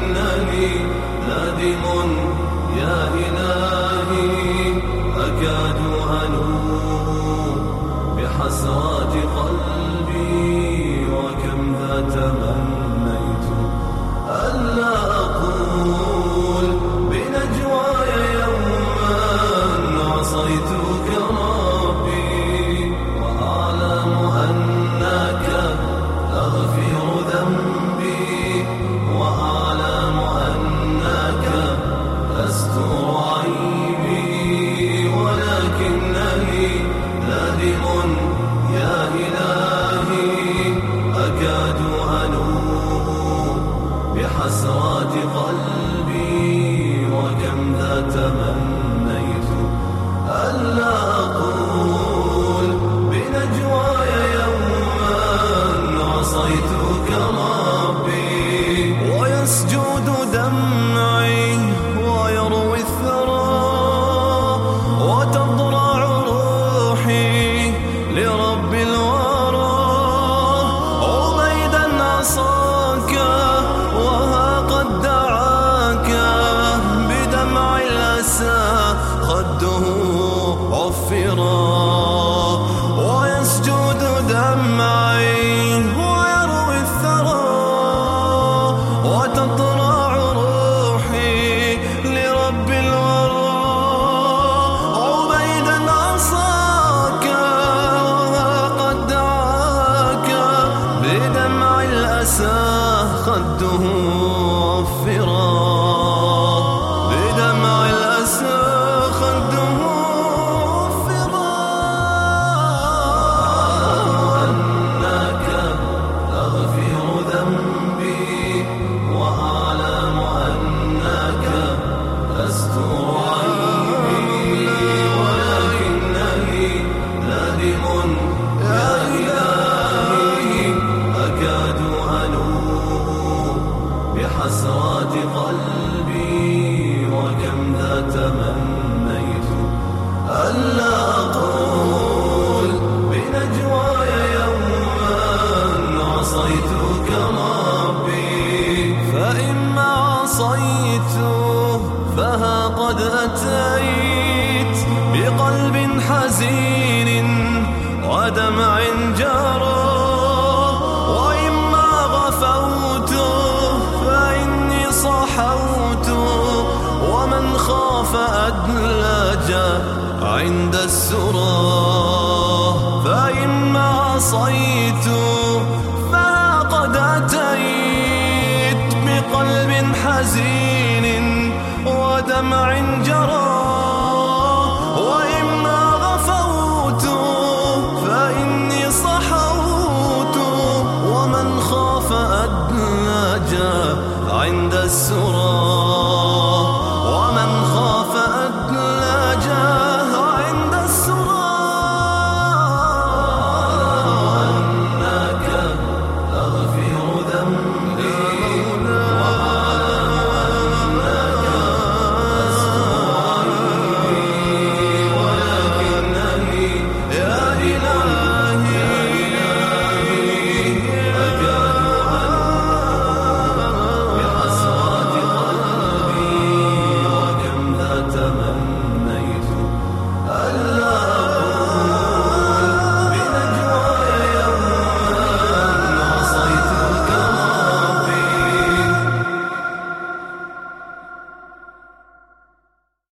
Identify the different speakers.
Speaker 1: ولكنني نادم يا إلهي أكاد أنوم بحسرات قلبي وكم ذا تمنيت ألا أقول بنجواي يوما عصيتك ربي وأعلم أنك تغفر ذنبي وأعلم أنك تستر عيبي ولكنني نادم يا إلهي أكاد أنوم بحسرات قلبي وكم ذا تمنيت ألا أقول بنجواي يوما عصيتك ربي ويسجد دمعي ويروي الثرى وتضرع روحي لرب الورى عبيدا عصاك وها قد دعاك بدمع الأسى خده عفرا ويسجد دمعي ويروي الثرى وتضرع روحي لرب الورى عبيدا عصاك وها قد دعاك بدمع الأسى خده عفرا بدمع الأسى خده عفرا أنك تغفر ذنبي وأعلم أنك تستر عيبي ولكنني نادم يا إلهي أكاد أنوم بحسرات قلبي وكم ذا تمنيت ألا أقول بنجواي يوما عصيتك ربي فإما عصيته فها قد أتيت بقلب حزين ودمع جرى وإما غفوت فإني صحوت ومن خاف أدلج عند السرى فإما عصيت فها قد أتيت بقلب حزين ودمع جرى وإما غفوت فإني صحوت ومن خاف أدلج عند السرى